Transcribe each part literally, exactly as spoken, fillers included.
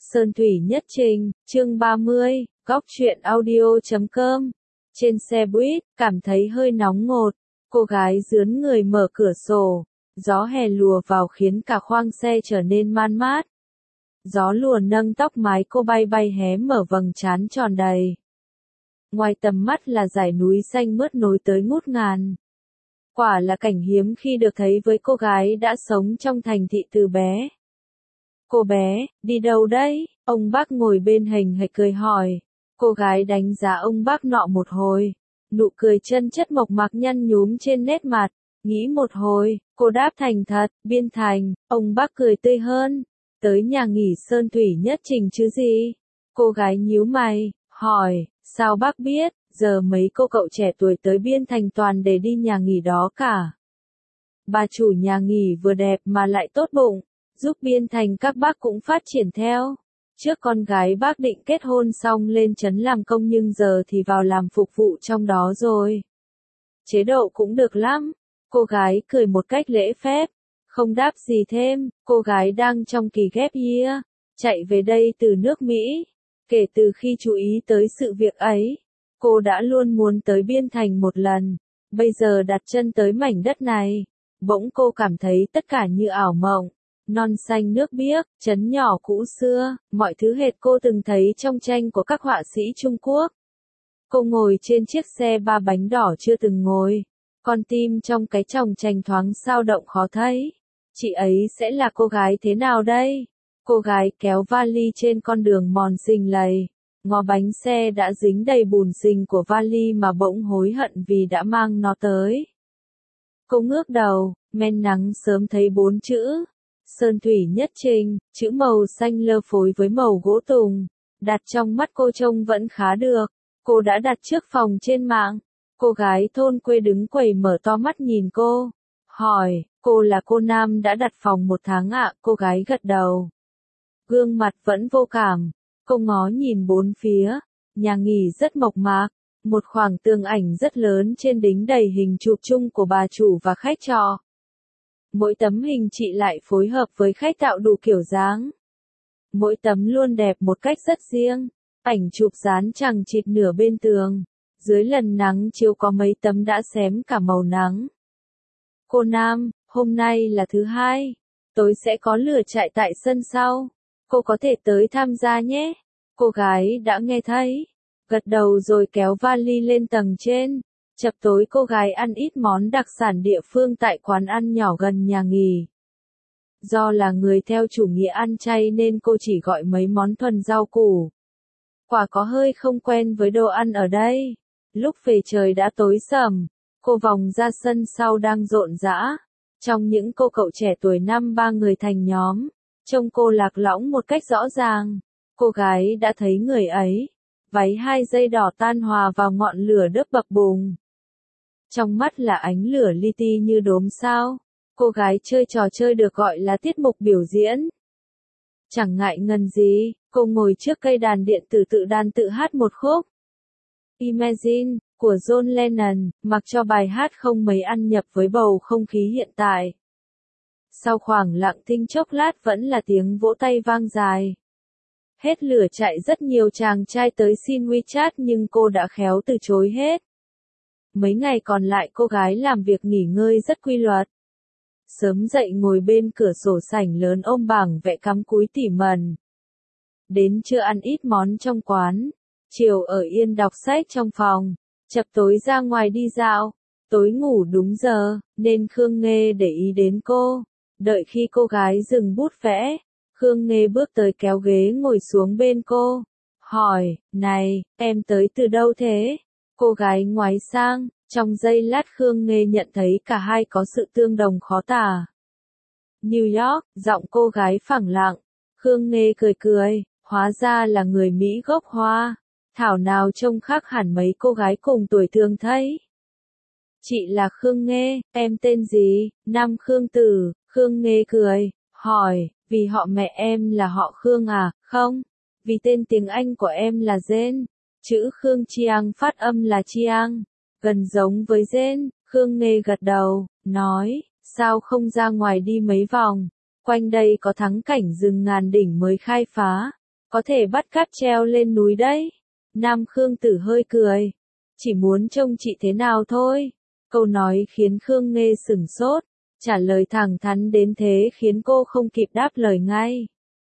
Sơn Thủy Nhất Trình, chương ba mươi, góc truyện audio chấm com. Trên xe buýt, cảm thấy hơi nóng ngột, cô gái dướn người mở cửa sổ, gió hè lùa vào khiến cả khoang xe trở nên man mát. Gió lùa nâng tóc mái cô bay bay hé mở vầng trán tròn đầy. Ngoài tầm mắt là dải núi xanh mướt nối tới ngút ngàn. Quả là cảnh hiếm khi được thấy với cô gái đã sống trong thành thị từ bé. Cô bé, đi đâu đấy? Ông bác ngồi bên hình hạch cười hỏi. Cô gái đánh giá ông bác nọ một hồi. Nụ cười chân chất mộc mạc nhăn nhúm trên nét mặt. Nghĩ một hồi, cô đáp thành thật, Biên Thành. Ông bác cười tươi hơn. Tới nhà nghỉ Sơn Thủy Nhất Trình chứ gì? Cô gái nhíu mày, hỏi, sao bác biết? Giờ mấy cô cậu trẻ tuổi tới Biên Thành toàn để đi nhà nghỉ đó cả. Bà chủ nhà nghỉ vừa đẹp mà lại tốt bụng, giúp Biên Thành các bác cũng phát triển theo. Trước con gái bác định kết hôn xong lên trấn làm công nhưng giờ thì vào làm phục vụ trong đó rồi. Chế độ cũng được lắm. Cô gái cười một cách lễ phép, không đáp gì thêm. Cô gái đang trong kỳ ghép year, chạy về đây từ nước Mỹ. Kể từ khi chú ý tới sự việc ấy, cô đã luôn muốn tới Biên Thành một lần. Bây giờ đặt chân tới mảnh đất này, bỗng cô cảm thấy tất cả như ảo mộng. Non xanh nước biếc, trấn nhỏ cũ xưa, mọi thứ hệt cô từng thấy trong tranh của các họa sĩ Trung Quốc. Cô ngồi trên chiếc xe ba bánh đỏ chưa từng ngồi. Con tim trong cái chòng chành thoáng sao động khó thấy. Chị ấy sẽ là cô gái thế nào đây? Cô gái kéo vali trên con đường mòn xình lầy. Ngó bánh xe đã dính đầy bùn xình của vali mà bỗng hối hận vì đã mang nó tới. Cô ngước đầu, men nắng sớm thấy bốn chữ. Sơn Thủy Nhất Trình, chữ màu xanh lơ phối với màu gỗ tùng. Đặt trong mắt cô trông vẫn khá được. Cô đã đặt trước phòng trên mạng. Cô gái thôn quê đứng quầy mở to mắt nhìn cô. Hỏi, cô là cô Nam đã đặt phòng một tháng ạ? Cô gái gật đầu. Gương mặt vẫn vô cảm. Cô ngó nhìn bốn phía. Nhà nghỉ rất mộc mạc. Một khoảng tường ảnh rất lớn trên đính đầy hình chụp chung của bà chủ và khách trọ. Mỗi tấm hình chị lại phối hợp với khách tạo đủ kiểu dáng. Mỗi tấm luôn đẹp một cách rất riêng. Ảnh chụp dán chằng chịt nửa bên tường. Dưới lần nắng chiếu có mấy tấm đã xém cả màu nắng. Cô Nam, hôm nay là thứ hai. Tối sẽ có lửa trại tại sân sau. Cô có thể tới tham gia nhé. Cô gái đã nghe thấy. Gật đầu rồi kéo vali lên tầng trên. Chập tối cô gái ăn ít món đặc sản địa phương tại quán ăn nhỏ gần nhà nghỉ. Do là người theo chủ nghĩa ăn chay nên cô chỉ gọi mấy món thuần rau củ. Quả có hơi không quen với đồ ăn ở đây. Lúc về trời đã tối sầm. Cô vòng ra sân sau đang rộn rã. Trong những cô cậu trẻ tuổi năm ba người thành nhóm. Trông cô lạc lõng một cách rõ ràng. Cô gái đã thấy người ấy. Váy hai dây đỏ tan hòa vào ngọn lửa đớp bập bùng. Trong mắt là ánh lửa li ti như đốm sao. Cô gái chơi trò chơi được gọi là tiết mục biểu diễn. Chẳng ngại ngần gì, cô ngồi trước cây đàn điện tử tự đàn tự hát một khúc. Imagine, của John Lennon, mặc cho bài hát không mấy ăn nhập với bầu không khí hiện tại. Sau khoảng lặng thinh chốc lát vẫn là tiếng vỗ tay vang dài. Hết lửa chạy rất nhiều chàng trai tới xin WeChat nhưng cô đã khéo từ chối hết. Mấy ngày còn lại cô gái làm việc nghỉ ngơi rất quy luật. Sớm dậy ngồi bên cửa sổ sảnh lớn ôm bảng vẽ cắm cúi tỉ mẩn. Đến trưa ăn ít món trong quán. Chiều ở yên đọc sách trong phòng. Chập tối ra ngoài đi dạo. Tối ngủ đúng giờ, nên Khương Nghê để ý đến cô. Đợi khi cô gái dừng bút vẽ, Khương Nghê bước tới kéo ghế ngồi xuống bên cô. Hỏi, này, em tới từ đâu thế? Cô gái ngoái sang, trong giây lát Khương Nghê nhận thấy cả hai có sự tương đồng khó tả. New York, giọng cô gái phẳng lặng. Khương Nghê cười cười, hóa ra là người Mỹ gốc Hoa. Thảo nào trông khác hẳn mấy cô gái cùng tuổi thường thấy. Chị là Khương Nghê, em tên gì? Nam Khương Tử. Khương Nghê cười, hỏi, vì họ mẹ em là họ Khương à? Không, vì tên tiếng Anh của em là Jane. Chữ Khương Chiang phát âm là Chiang, gần giống với Jane. Khương Nghê gật đầu, nói, sao không ra ngoài đi mấy vòng? Quanh đây có thắng cảnh rừng ngàn đỉnh mới khai phá. có thể bắt cáp treo lên núi đấy. Nam Khương Tử hơi cười. Chỉ muốn trông chị thế nào thôi. Câu nói khiến Khương Nghê sửng sốt. Trả lời thẳng thắn đến thế khiến cô không kịp đáp lời ngay.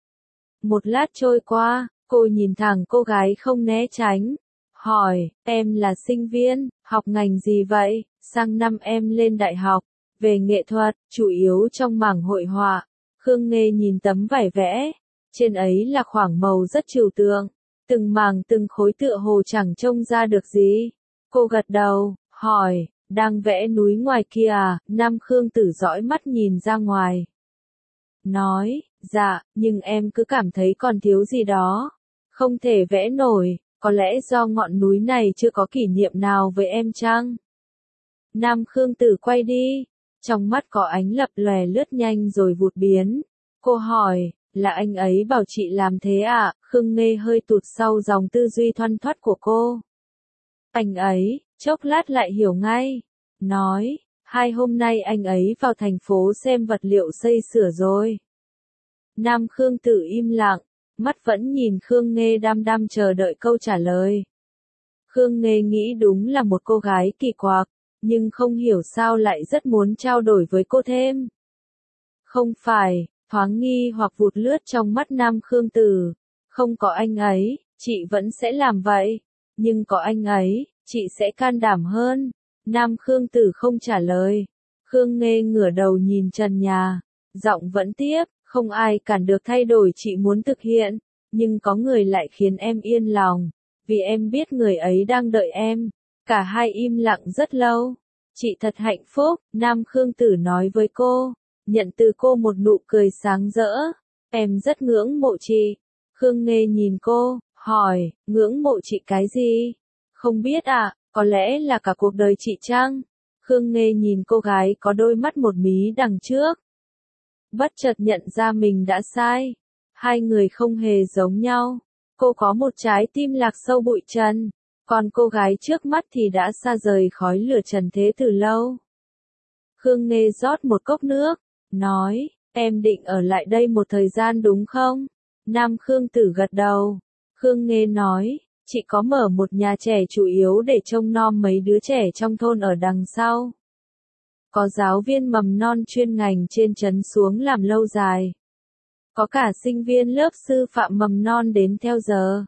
Một lát trôi qua, cô nhìn thẳng cô gái không né tránh. Hỏi, em là sinh viên, học ngành gì vậy? Sang năm em lên đại học, về nghệ thuật, chủ yếu trong mảng hội họa. Khương Nghê nhìn tấm vải vẽ. Trên ấy là khoảng màu rất trừu tượng. Từng mảng từng khối tựa hồ chẳng trông ra được gì. Cô gật đầu, hỏi, đang vẽ núi ngoài kia à? Nam Khương Tử dõi mắt nhìn ra ngoài. Nói, dạ, nhưng em cứ cảm thấy còn thiếu gì đó. Không thể vẽ nổi, có lẽ do ngọn núi này chưa có kỷ niệm nào với em chăng? Nam Khương Tử quay đi, trong mắt có ánh lập lòe lướt nhanh rồi vụt biến. Cô hỏi, là anh ấy bảo chị làm thế à? Khương Nghê hơi tụt sau dòng tư duy thoăn thoắt của cô. Anh ấy, chốc lát lại hiểu ngay. Nói, hai hôm nay anh ấy vào thành phố xem vật liệu xây sửa rồi. Nam Khương Tử im lặng, mắt vẫn nhìn Khương Nghê đăm đăm chờ đợi câu trả lời. Khương Nghê nghĩ đúng là một cô gái kỳ quặc, nhưng không hiểu sao lại rất muốn trao đổi với cô thêm. Không phải, thoáng nghi hoặc vụt lướt trong mắt Nam Khương Tử. Không có anh ấy, chị vẫn sẽ làm vậy. Nhưng có anh ấy, chị sẽ can đảm hơn. Nam Khương Tử không trả lời. Khương Nghê ngửa đầu nhìn trần nhà. Giọng vẫn tiếp, không ai cản được thay đổi chị muốn thực hiện. Nhưng có người lại khiến em yên lòng. Vì em biết người ấy đang đợi em. Cả hai im lặng rất lâu. Chị thật hạnh phúc, Nam Khương Tử nói với cô. Nhận từ cô một nụ cười sáng rỡ. Em rất ngưỡng mộ chị. Khương Nghê nhìn cô, hỏi, ngưỡng mộ chị cái gì? Không biết à, có lẽ là cả cuộc đời chị chăng? Khương Nghê nhìn cô gái có đôi mắt một mí đằng trước. Bất chợt nhận ra mình đã sai. Hai người không hề giống nhau. Cô có một trái tim lạc sâu bụi trần. Còn cô gái trước mắt thì đã xa rời khói lửa trần thế từ lâu. Khương Nghê rót một cốc nước. Nói, em định ở lại đây một thời gian đúng không? Nam Khương Tử gật đầu. Khương Nghê nói, chị có mở một nhà trẻ chủ yếu để trông nom mấy đứa trẻ trong thôn ở đằng sau. Có giáo viên mầm non chuyên ngành trên trấn xuống làm lâu dài. Có cả sinh viên lớp sư phạm mầm non đến theo giờ.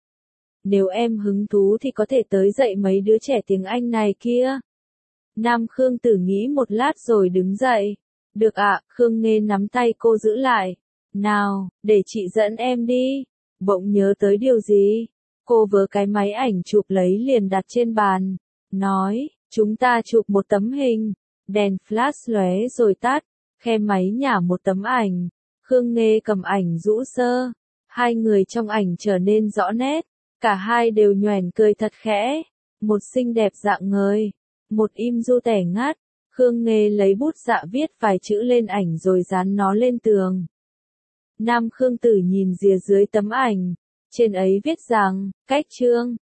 Nếu em hứng thú thì có thể tới dạy mấy đứa trẻ tiếng Anh này kia. Nam Khương Tử nghĩ một lát rồi đứng dậy. Được ạ, Khương Nghê nắm tay cô giữ lại. Nào, để chị dẫn em đi. Bỗng nhớ tới điều gì. Cô vớ cái máy ảnh chụp lấy liền đặt trên bàn. Nói, chúng ta chụp một tấm hình. Đèn flash lóe rồi tắt. Khe máy nhả một tấm ảnh. Khương Nghê cầm ảnh rũ sơ. Hai người trong ảnh trở nên rõ nét. Cả hai đều nhoẻn cười thật khẽ. Một xinh đẹp dạng ngời. Một im du tẻ ngát. Khương Nghê lấy bút dạ viết vài chữ lên ảnh rồi dán nó lên tường. Nam Khương Tử nhìn rìa dưới tấm ảnh. Trên ấy viết rằng, cách chương.